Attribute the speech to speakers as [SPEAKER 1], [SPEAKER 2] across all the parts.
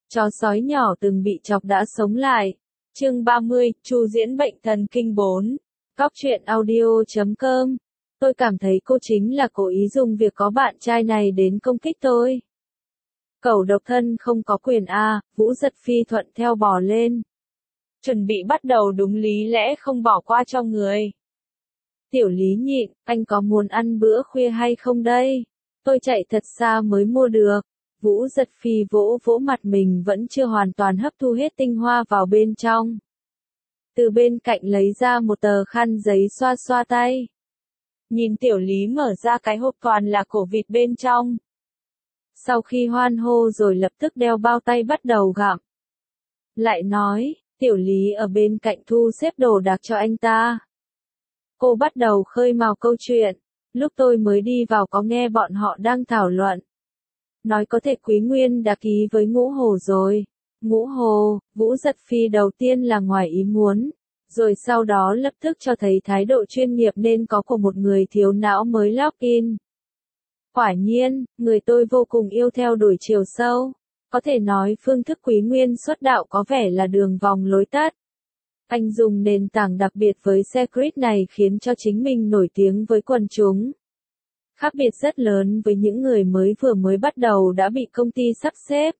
[SPEAKER 1] Chó sói nhỏ từng bị chọc đã sống lại. Chương 30, Chu Diễn bệnh thần kinh 4. Cóc truyện audio.com. Tôi cảm thấy cô chính là cố ý dùng việc có bạn trai này đến công kích tôi. Cẩu độc thân không có quyền a, Vũ Giật Phi thuận theo bò lên. Chuẩn bị bắt đầu đúng lý lẽ không bỏ qua cho người. Tiểu Lý nhịn, anh có muốn ăn bữa khuya hay không đây? Tôi chạy thật xa mới mua được. Vũ Giật Phi vỗ vỗ mặt mình vẫn chưa hoàn toàn hấp thu hết tinh hoa vào bên trong. Từ bên cạnh lấy ra một tờ khăn giấy xoa xoa tay. Nhìn Tiểu Lý mở ra cái hộp toàn là cổ vịt bên trong. Sau khi hoan hô rồi lập tức đeo bao tay bắt đầu gặm. Lại nói, Tiểu Lý ở bên cạnh thu xếp đồ đạc cho anh ta. Cô bắt đầu khơi mào câu chuyện. Lúc tôi mới đi vào có nghe bọn họ đang thảo luận. Nói có thể Quý Nguyên đã ký với Ngũ Hồ rồi. Ngũ Hồ, Vũ Giật Phi đầu tiên là ngoài ý muốn. Rồi sau đó lập tức cho thấy thái độ chuyên nghiệp nên có của một người thiếu não mới login. Quả nhiên, người tôi vô cùng yêu theo đuổi chiều sâu. Có thể nói phương thức Quý Nguyên xuất đạo có vẻ là đường vòng lối tắt. Anh dùng nền tảng đặc biệt với Secret này khiến cho chính mình nổi tiếng với quần chúng. Khác biệt rất lớn với những người vừa mới bắt đầu đã bị công ty sắp xếp.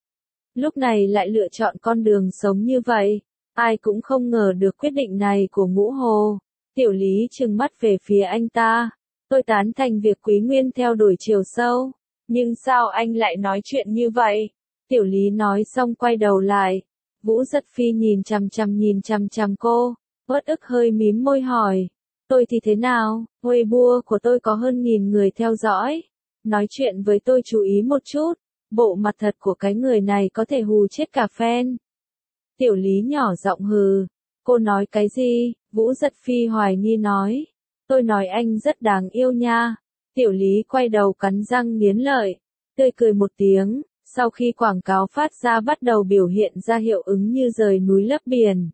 [SPEAKER 1] Lúc này lại lựa chọn con đường sống như vậy. Ai cũng không ngờ được quyết định này của Ngũ Hồ. Tiểu Lý trừng mắt về phía anh ta. Tôi tán thành việc Quý Nguyên theo đuổi chiều sâu. Nhưng sao anh lại nói chuyện như vậy? Tiểu Lý nói xong quay đầu lại. Vũ Giật Phi nhìn chằm chằm cô. Uất ức hơi mím môi hỏi. Tôi thì thế nào? Weibo của tôi có hơn 1000 người theo dõi. Nói chuyện với tôi chú ý một chút. Bộ mặt thật của cái người này có thể hù chết cả fan. Tiểu Lý nhỏ giọng hừ. Cô nói cái gì? Vũ Giật Phi hoài nghi nói. Tôi nói anh rất đáng yêu nha. Tiểu Lý quay đầu cắn răng nghiến lợi. Tươi cười một tiếng. Sau khi quảng cáo phát ra bắt đầu biểu hiện ra hiệu ứng như rời núi lấp biển.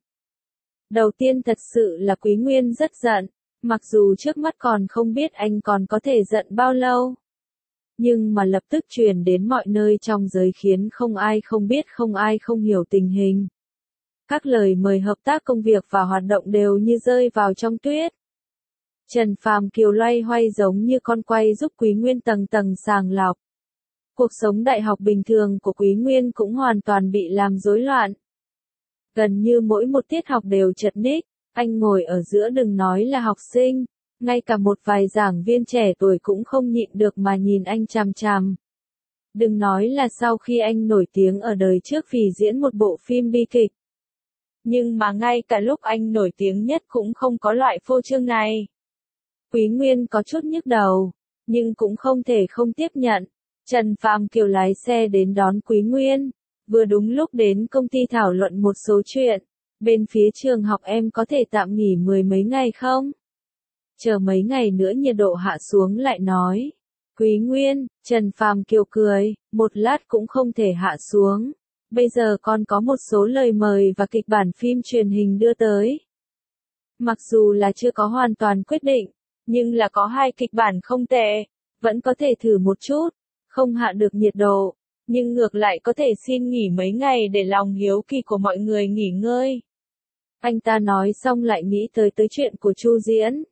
[SPEAKER 1] Đầu tiên thật sự là Quý Nguyên rất giận. Mặc dù trước mắt còn không biết anh còn có thể giận bao lâu. Nhưng mà lập tức truyền đến mọi nơi trong giới khiến không ai không biết không ai không hiểu tình hình. Các lời mời hợp tác công việc và hoạt động đều như rơi vào trong tuyết. Trần Phàm Kiều loay hoay giống như con quay giúp Quý Nguyên tầng tầng sàng lọc. Cuộc sống đại học bình thường của Quý Nguyên cũng hoàn toàn bị làm rối loạn. Gần như mỗi một tiết học đều chật ních. Anh ngồi ở giữa đừng nói là học sinh, ngay cả một vài giảng viên trẻ tuổi cũng không nhịn được mà nhìn anh chằm chằm. Đừng nói là sau khi anh nổi tiếng ở đời trước vì diễn một bộ phim bi kịch. Nhưng mà ngay cả lúc anh nổi tiếng nhất cũng không có loại phô trương này. Quý Nguyên có chút nhức đầu, nhưng cũng không thể không tiếp nhận. Trần Phàm Kiều lái xe đến đón Quý Nguyên, vừa đúng lúc đến công ty thảo luận một số chuyện. Bên phía trường học em có thể tạm nghỉ 10 mấy ngày không? Chờ mấy ngày nữa nhiệt độ hạ xuống lại nói. Quý Nguyên, Trần Phàm Kiều cười, một lát cũng không thể hạ xuống. Bây giờ còn có một số lời mời và kịch bản phim truyền hình đưa tới. Mặc dù là chưa có hoàn toàn quyết định, nhưng là có 2 kịch bản không tệ, vẫn có thể thử một chút, không hạ được nhiệt độ, nhưng ngược lại có thể xin nghỉ mấy ngày để lòng hiếu kỳ của mọi người nghỉ ngơi. Anh ta nói xong lại nghĩ tới chuyện của Chu Diễn.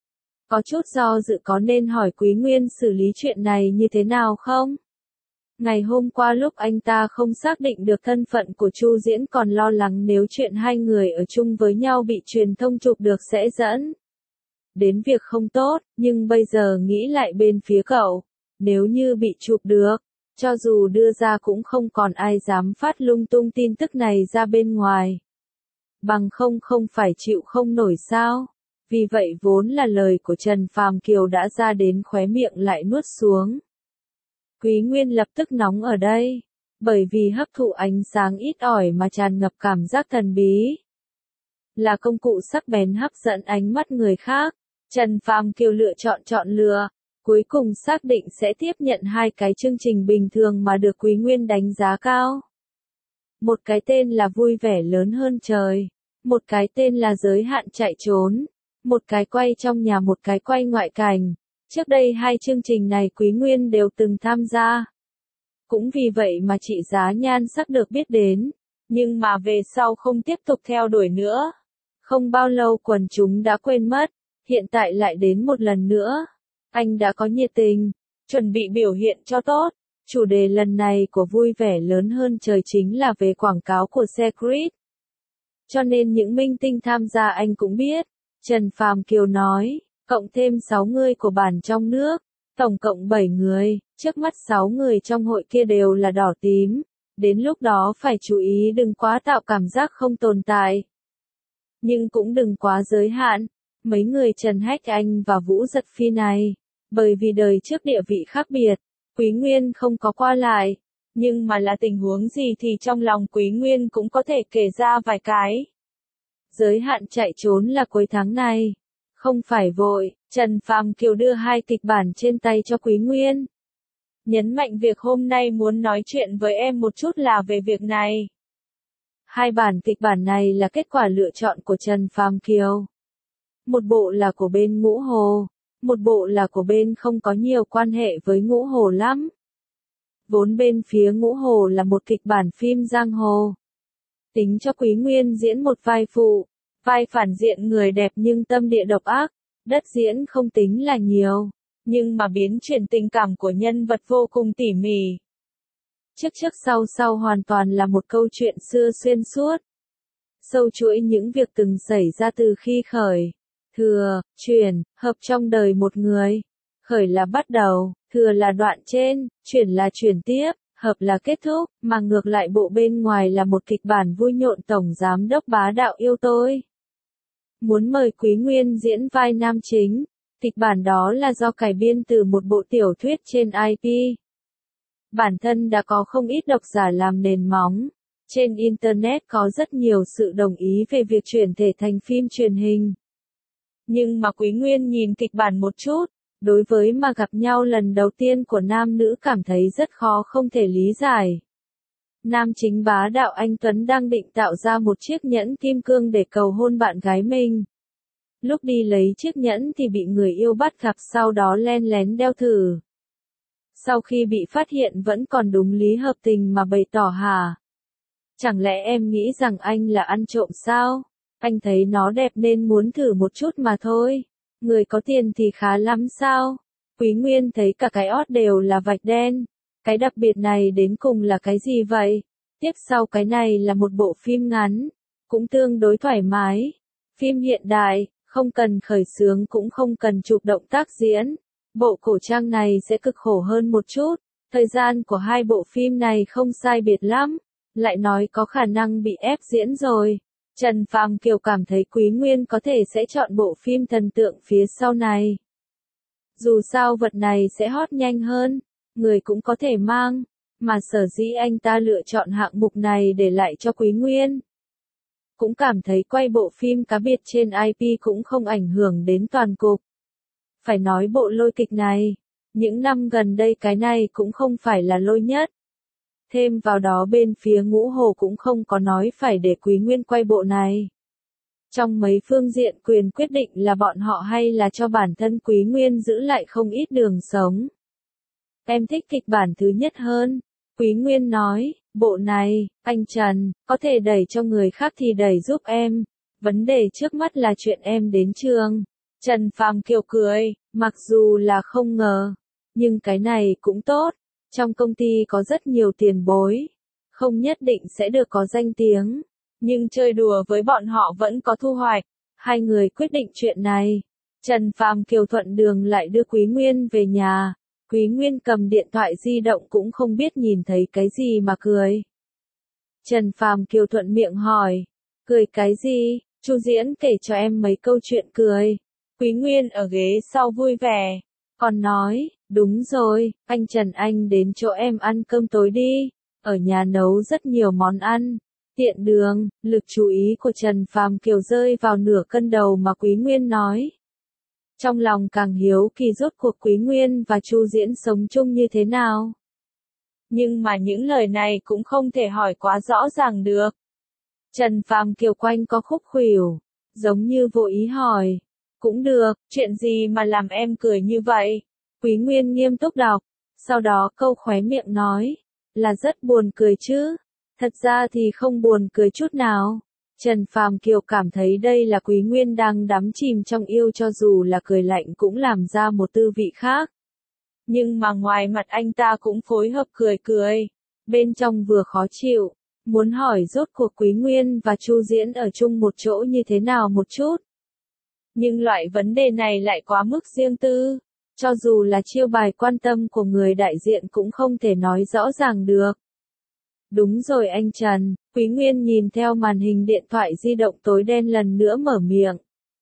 [SPEAKER 1] Có chút do dự có nên hỏi Quý Nguyên xử lý chuyện này như thế nào không? Ngày hôm qua lúc anh ta không xác định được thân phận của Chu Diễn còn lo lắng nếu chuyện hai người ở chung với nhau bị truyền thông chụp được sẽ dẫn đến việc không tốt, nhưng bây giờ nghĩ lại bên phía cậu, nếu như bị chụp được, cho dù đưa ra cũng không còn ai dám phát lung tung tin tức này ra bên ngoài. Bằng không phải chịu không nổi sao? Vì vậy vốn là lời của Trần Phàm Kiều đã ra đến khóe miệng lại nuốt xuống. Quý Nguyên lập tức nóng ở đây, bởi vì hấp thụ ánh sáng ít ỏi mà tràn ngập cảm giác thần bí. Là công cụ sắc bén hấp dẫn ánh mắt người khác, Trần Phàm Kiều chọn lựa, cuối cùng xác định sẽ tiếp nhận 2 cái chương trình bình thường mà được Quý Nguyên đánh giá cao. Một cái tên là Vui vẻ lớn hơn trời, một cái tên là Giới hạn chạy trốn, một cái quay trong nhà một cái quay ngoại cảnh. Trước đây 2 chương trình này Quý Nguyên đều từng tham gia. Cũng vì vậy mà trị giá nhan sắc được biết đến, nhưng mà về sau không tiếp tục theo đuổi nữa. Không bao lâu quần chúng đã quên mất, hiện tại lại đến một lần nữa. Anh đã có nhiệt tình, chuẩn bị biểu hiện cho tốt. Chủ đề lần này của Vui Vẻ Lớn Hơn Trời chính là về quảng cáo của Secret. Cho nên những minh tinh tham gia anh cũng biết. Trần Phàm Kiều nói, cộng thêm 6 người của bản trong nước, tổng cộng 7 người, trước mắt 6 người trong hội kia đều là đỏ tím. Đến lúc đó phải chú ý đừng quá tạo cảm giác không tồn tại. Nhưng cũng đừng quá giới hạn. Mấy người Trần Hách Anh và Vũ Giật Phi này, bởi vì đời trước địa vị khác biệt, Quý Nguyên không có qua lại. Nhưng mà là tình huống gì thì trong lòng Quý Nguyên cũng có thể kể ra vài cái. Giới hạn chạy trốn là cuối tháng này. Không phải vội, Trần Phàm Kiều đưa 2 kịch bản trên tay cho Quý Nguyên. Nhấn mạnh việc hôm nay muốn nói chuyện với em một chút là về việc này. 2 bản kịch bản này là kết quả lựa chọn của Trần Phàm Kiều. Một bộ là của bên Ngũ Hồ, một bộ là của bên không có nhiều quan hệ với Ngũ Hồ lắm. Vốn bên phía Ngũ Hồ là một kịch bản phim giang hồ. Tính cho Quý Nguyên diễn một vai phụ, vai phản diện người đẹp nhưng tâm địa độc ác, đất diễn không tính là nhiều, nhưng mà biến chuyển tình cảm của nhân vật vô cùng tỉ mỉ. Trước sau hoàn toàn là một câu chuyện xưa xuyên suốt. Sâu chuỗi những việc từng xảy ra từ khi khởi, thừa, chuyển, hợp trong đời một người. Khởi là bắt đầu, thừa là đoạn trên, chuyển là chuyển tiếp, hợp là kết thúc, mà ngược lại bộ bên ngoài là một kịch bản vui nhộn tổng giám đốc bá đạo yêu tôi. Muốn mời Quý Nguyên diễn vai nam chính, kịch bản đó là do cải biên từ một bộ tiểu thuyết trên IP. Bản thân đã có không ít độc giả làm nền móng. Trên Internet có rất nhiều sự đồng ý về việc chuyển thể thành phim truyền hình. Nhưng mà Quý Nguyên nhìn kịch bản một chút, đối với mà gặp nhau lần đầu tiên của nam nữ cảm thấy rất khó không thể lý giải. Nam chính bá đạo anh Tuấn đang định tạo ra một chiếc nhẫn kim cương để cầu hôn bạn gái mình. Lúc đi lấy chiếc nhẫn thì bị người yêu bắt gặp, sau đó len lén đeo thử. Sau khi bị phát hiện vẫn còn đúng lý hợp tình mà bày tỏ hả? Chẳng lẽ em nghĩ rằng anh là ăn trộm sao? Anh thấy nó đẹp nên muốn thử một chút mà thôi. Người có tiền thì khá lắm sao? Quý Nguyên thấy cả cái ót đều là vạch đen. Cái đặc biệt này đến cùng là cái gì vậy? Tiếp sau cái này là một bộ phim ngắn, cũng tương đối thoải mái. Phim hiện đại, không cần khởi xướng cũng không cần chụp động tác diễn. Bộ cổ trang này sẽ cực khổ hơn một chút. Thời gian của 2 bộ phim này không sai biệt lắm. Lại nói có khả năng bị ép diễn rồi. Trần Phàm Kiều cảm thấy Quý Nguyên có thể sẽ chọn bộ phim thần tượng phía sau này. Dù sao vật này sẽ hot nhanh hơn, người cũng có thể mang, mà sở dĩ anh ta lựa chọn hạng mục này để lại cho Quý Nguyên. Cũng cảm thấy quay bộ phim cá biệt trên IP cũng không ảnh hưởng đến toàn cục. Phải nói bộ lôi kịch này, những năm gần đây cái này cũng không phải là lôi nhất. Thêm vào đó bên phía Ngũ Hồ cũng không có nói phải để Quý Nguyên quay bộ này. Trong mấy phương diện quyền quyết định là bọn họ hay là cho bản thân Quý Nguyên giữ lại không ít đường sống. Em thích kịch bản thứ nhất hơn. Quý Nguyên nói, bộ này, anh Trần, có thể đẩy cho người khác thì đẩy giúp em. Vấn đề trước mắt là chuyện em đến trường. Trần Phàm Kiều cười, mặc dù là không ngờ, nhưng cái này cũng tốt. Trong công ty có rất nhiều tiền bối, không nhất định sẽ được có danh tiếng, nhưng chơi đùa với bọn họ vẫn có thu hoạch. 2 người quyết định chuyện này. Trần Phàm Kiều thuận đường lại đưa Quý Nguyên về nhà. Quý Nguyên cầm điện thoại di động cũng không biết nhìn thấy cái gì mà cười. Trần Phàm Kiều thuận miệng hỏi, cười cái gì? Chu Diễn kể cho em mấy câu chuyện cười. Quý Nguyên ở ghế sau vui vẻ, còn nói, đúng rồi, anh Trần anh đến chỗ em ăn cơm tối đi, ở nhà nấu rất nhiều món ăn. Tiện đường, lực chú ý của Trần Phàm Kiều rơi vào nửa cân đầu mà Quý Nguyên nói. Trong lòng càng hiếu kỳ rốt cuộc Quý Nguyên và Chu Diễn sống chung như thế nào. Nhưng mà những lời này cũng không thể hỏi quá rõ ràng được. Trần Phàm Kiều quanh có khúc khuỷu, giống như vô ý hỏi. Cũng được, chuyện gì mà làm em cười như vậy? Quý Nguyên nghiêm túc đọc, sau đó câu khóe miệng nói. là rất buồn cười chứ. Thật ra thì không buồn cười chút nào. Trần Phàm Kiều cảm thấy đây là Quý Nguyên đang đắm chìm trong yêu, cho dù là cười lạnh cũng làm ra một tư vị khác. Nhưng mà ngoài mặt anh ta cũng phối hợp cười cười. Bên trong vừa khó chịu, muốn hỏi rốt cuộc Quý Nguyên và Chu Diễn ở chung một chỗ như thế nào một chút. Nhưng loại vấn đề này lại quá mức riêng tư. Cho dù là chiêu bài quan tâm của người đại diện cũng không thể nói rõ ràng được. Đúng rồi anh Trần, Quý Nguyên nhìn theo màn hình điện thoại di động tối đen lần nữa mở miệng.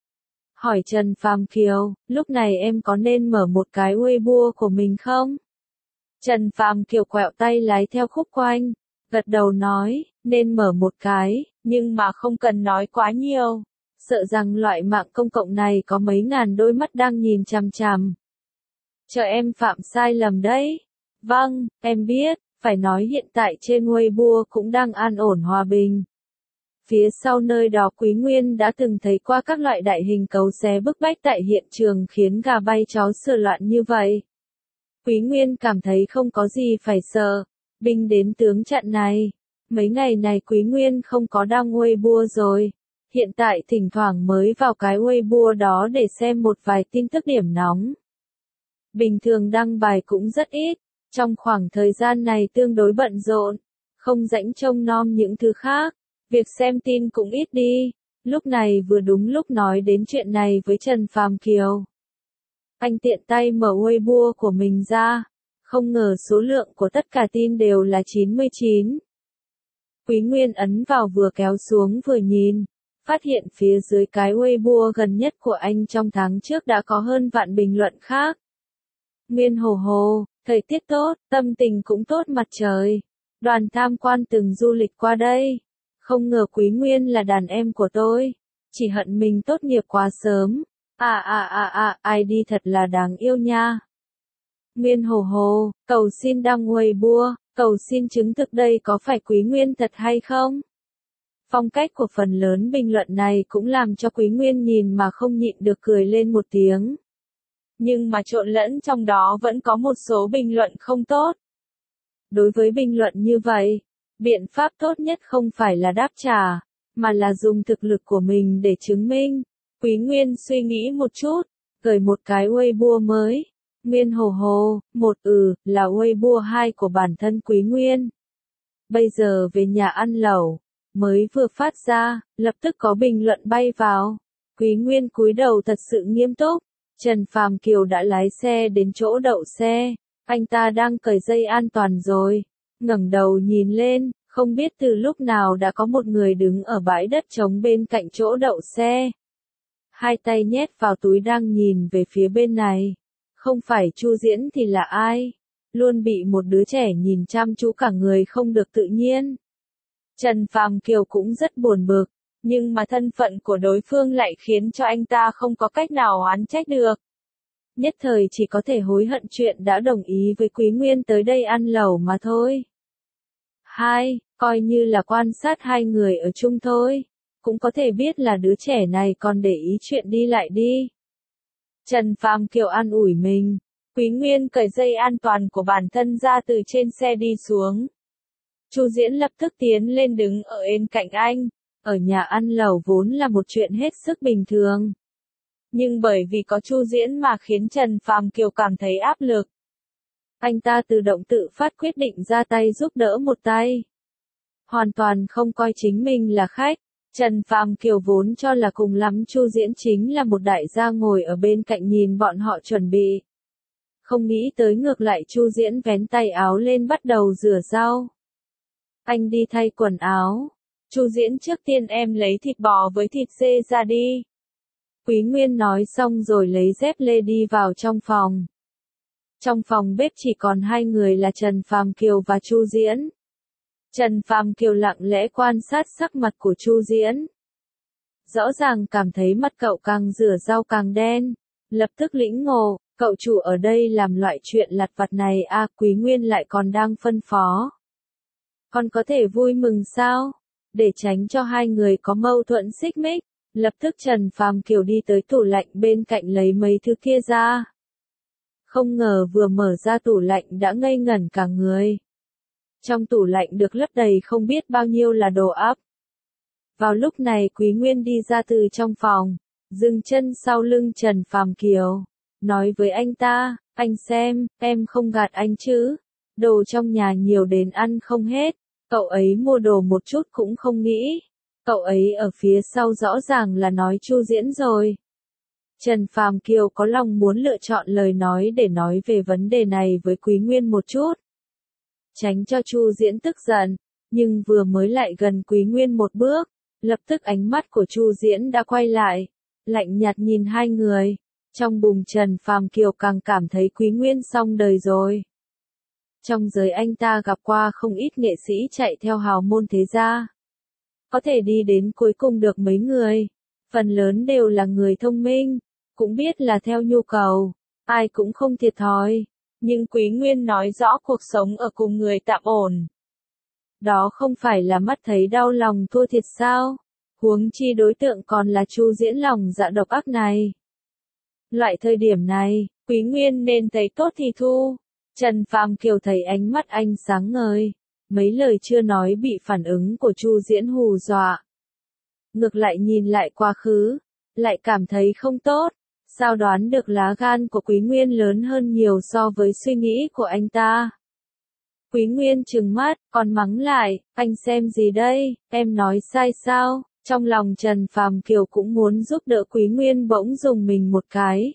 [SPEAKER 1] Hỏi Trần Phàm Kiều, lúc này em có nên mở một cái Weibo của mình không? Trần Phàm Kiều quẹo tay lái theo khúc quanh, gật đầu nói, nên mở một cái, nhưng mà không cần nói quá nhiều. Sợ rằng loại mạng công cộng này có mấy ngàn đôi mắt đang nhìn chằm chằm. Chờ em phạm sai lầm đấy. Vâng, em biết, phải nói hiện tại trên Weibo cũng đang an ổn hòa bình. Phía sau nơi đó Quý Nguyên đã từng thấy qua các loại đại hình cấu xé bức bách tại hiện trường khiến gà bay chó sửa loạn như vậy. Quý Nguyên cảm thấy không có gì phải sợ, binh đến tướng chặn này. Mấy ngày này Quý Nguyên không có đăng Weibo rồi. Hiện tại thỉnh thoảng mới vào cái Weibo đó để xem một vài tin tức điểm nóng. Bình thường đăng bài cũng rất ít, trong khoảng thời gian này tương đối bận rộn, không rảnh trông nom những thứ khác, việc xem tin cũng ít đi. Lúc này vừa đúng lúc nói đến chuyện này với Trần Phàm Kiều. Anh tiện tay mở Weibo của mình ra, không ngờ số lượng của tất cả tin đều là 99. Quý Nguyên ấn vào vừa kéo xuống vừa nhìn, phát hiện phía dưới cái Weibo gần nhất của anh trong tháng trước đã có hơn vạn bình luận khác. Nguyên hồ hồ, thời tiết tốt, tâm tình cũng tốt mặt trời. Đoàn tham quan từng du lịch qua đây. Không ngờ Quý Nguyên là đàn em của tôi. Chỉ hận mình tốt nghiệp quá sớm. Ai đi thật là đáng yêu nha. Nguyên hồ hồ, cầu xin đăng Weibo, cầu xin chứng thực đây có phải Quý Nguyên thật hay không? Phong cách của phần lớn bình luận này cũng làm cho Quý Nguyên nhìn mà không nhịn được cười lên một tiếng. Nhưng mà trộn lẫn trong đó vẫn có một số bình luận không tốt. Đối với bình luận như vậy, biện pháp tốt nhất không phải là đáp trả, mà là dùng thực lực của mình để chứng minh. Quý Nguyên suy nghĩ một chút, gửi một cái Weibo mới. Nguyên hồ hồ, là Weibo 2 của bản thân Quý Nguyên. Bây giờ về nhà ăn lẩu, mới vừa phát ra, lập tức có bình luận bay vào. Quý Nguyên cúi đầu thật sự nghiêm túc. Trần Phàm Kiều đã lái xe đến chỗ đậu xe, anh ta đang cởi dây an toàn rồi, ngẩng đầu nhìn lên, không biết từ lúc nào đã có một người đứng ở bãi đất trống bên cạnh chỗ đậu xe. Hai tay nhét vào túi đang nhìn về phía bên này, không phải Chu Diễn thì là ai? Luôn bị một đứa trẻ nhìn chăm chú cả người không được tự nhiên. Trần Phàm Kiều cũng rất buồn bực. Nhưng mà thân phận của đối phương lại khiến cho anh ta không có cách nào oán trách được. Nhất thời chỉ có thể hối hận chuyện đã đồng ý với Quý Nguyên tới đây ăn lẩu mà thôi. Coi như là quan sát hai người ở chung thôi. Cũng có thể biết là đứa trẻ này còn để ý chuyện đi lại đi. Trần Phàm Kiều an ủi mình. Quý Nguyên cởi dây an toàn của bản thân ra từ trên xe đi xuống. Chu Diễn lập tức tiến lên đứng ở bên cạnh anh. Ở nhà ăn lẩu vốn là một chuyện hết sức bình thường. Nhưng bởi vì có Chu Diễn mà khiến Trần Phàm Kiều cảm thấy áp lực. Anh ta tự động tự phát quyết định ra tay giúp đỡ một tay. Hoàn toàn không coi chính mình là khách. Trần Phàm Kiều vốn cho là cùng lắm Chu Diễn chính là một đại gia ngồi ở bên cạnh nhìn bọn họ chuẩn bị. Không nghĩ tới ngược lại Chu Diễn vén tay áo lên bắt đầu rửa rau. Anh đi thay quần áo. Chu Diễn trước tiên em lấy thịt bò với thịt dê ra đi. Quý Nguyên nói xong rồi lấy dép lê đi vào trong phòng. Trong phòng bếp chỉ còn hai người là Trần Phàm Kiều và Chu Diễn. Trần Phàm Kiều lặng lẽ quan sát sắc mặt của Chu Diễn. Rõ ràng cảm thấy mặt cậu càng rửa rau càng đen. Lập tức lĩnh ngộ, cậu chủ ở đây làm loại chuyện lặt vặt này à, Quý Nguyên lại còn đang phân phó. Còn có thể vui mừng sao? Để tránh cho hai người có mâu thuẫn xích mích, lập tức Trần Phàm Kiều đi tới tủ lạnh bên cạnh lấy mấy thứ kia ra. Không ngờ vừa mở ra tủ lạnh đã ngây ngẩn cả người. Trong tủ lạnh được lấp đầy không biết bao nhiêu là đồ ắp. Vào lúc này Quý Nguyên đi ra từ trong phòng, dừng chân sau lưng Trần Phàm Kiều, nói với anh ta, anh xem, em không gạt anh chứ, đồ trong nhà nhiều đến ăn không hết, cậu ấy mua đồ một chút cũng không nghĩ, cậu ấy ở phía sau rõ ràng là nói Chu Diễn rồi. Trần Phàm Kiều có lòng muốn lựa chọn lời nói để nói về vấn đề này với Quý Nguyên một chút, tránh cho Chu Diễn tức giận, nhưng vừa mới lại gần Quý Nguyên một bước, lập tức ánh mắt của Chu Diễn đã quay lại, lạnh nhạt nhìn hai người. Trong bụng Trần Phàm Kiều càng cảm thấy Quý Nguyên xong đời rồi. Trong giới anh ta gặp qua không ít nghệ sĩ chạy theo hào môn thế gia. Có thể đi đến cuối cùng được mấy người. Phần lớn đều là người thông minh, cũng biết là theo nhu cầu, ai cũng không thiệt thòi. Nhưng Quý Nguyên nói rõ cuộc sống ở cùng người tạm ổn. Đó không phải là mắt thấy đau lòng thua thiệt sao? Huống chi đối tượng còn là Chu Diễn lòng dạ độc ác này. Loại thời điểm này, Quý Nguyên nên thấy tốt thì thu. Trần Phàm Kiều thấy ánh mắt anh sáng ngời, mấy lời chưa nói bị phản ứng của Chu Diễn hù dọa. Ngược lại nhìn lại quá khứ, lại cảm thấy không tốt, sao đoán được lá gan của Quý Nguyên lớn hơn nhiều so với suy nghĩ của anh ta. Quý Nguyên trừng mắt, còn mắng lại, anh xem gì đây, em nói sai sao? Trong lòng Trần Phàm Kiều cũng muốn giúp đỡ Quý Nguyên bỗng dùng mình một cái.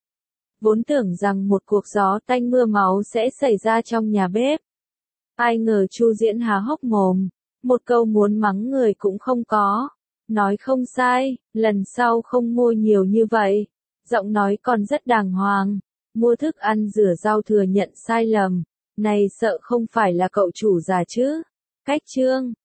[SPEAKER 1] Vốn tưởng rằng một cuộc gió tanh mưa máu sẽ xảy ra trong nhà bếp. Ai ngờ Chu Diễn há hốc mồm, một câu muốn mắng người cũng không có. Nói không sai, lần sau không mua nhiều như vậy. Giọng nói còn rất đàng hoàng. Mua thức ăn rửa rau thừa nhận sai lầm. Này sợ không phải là cậu chủ già chứ. Cách chương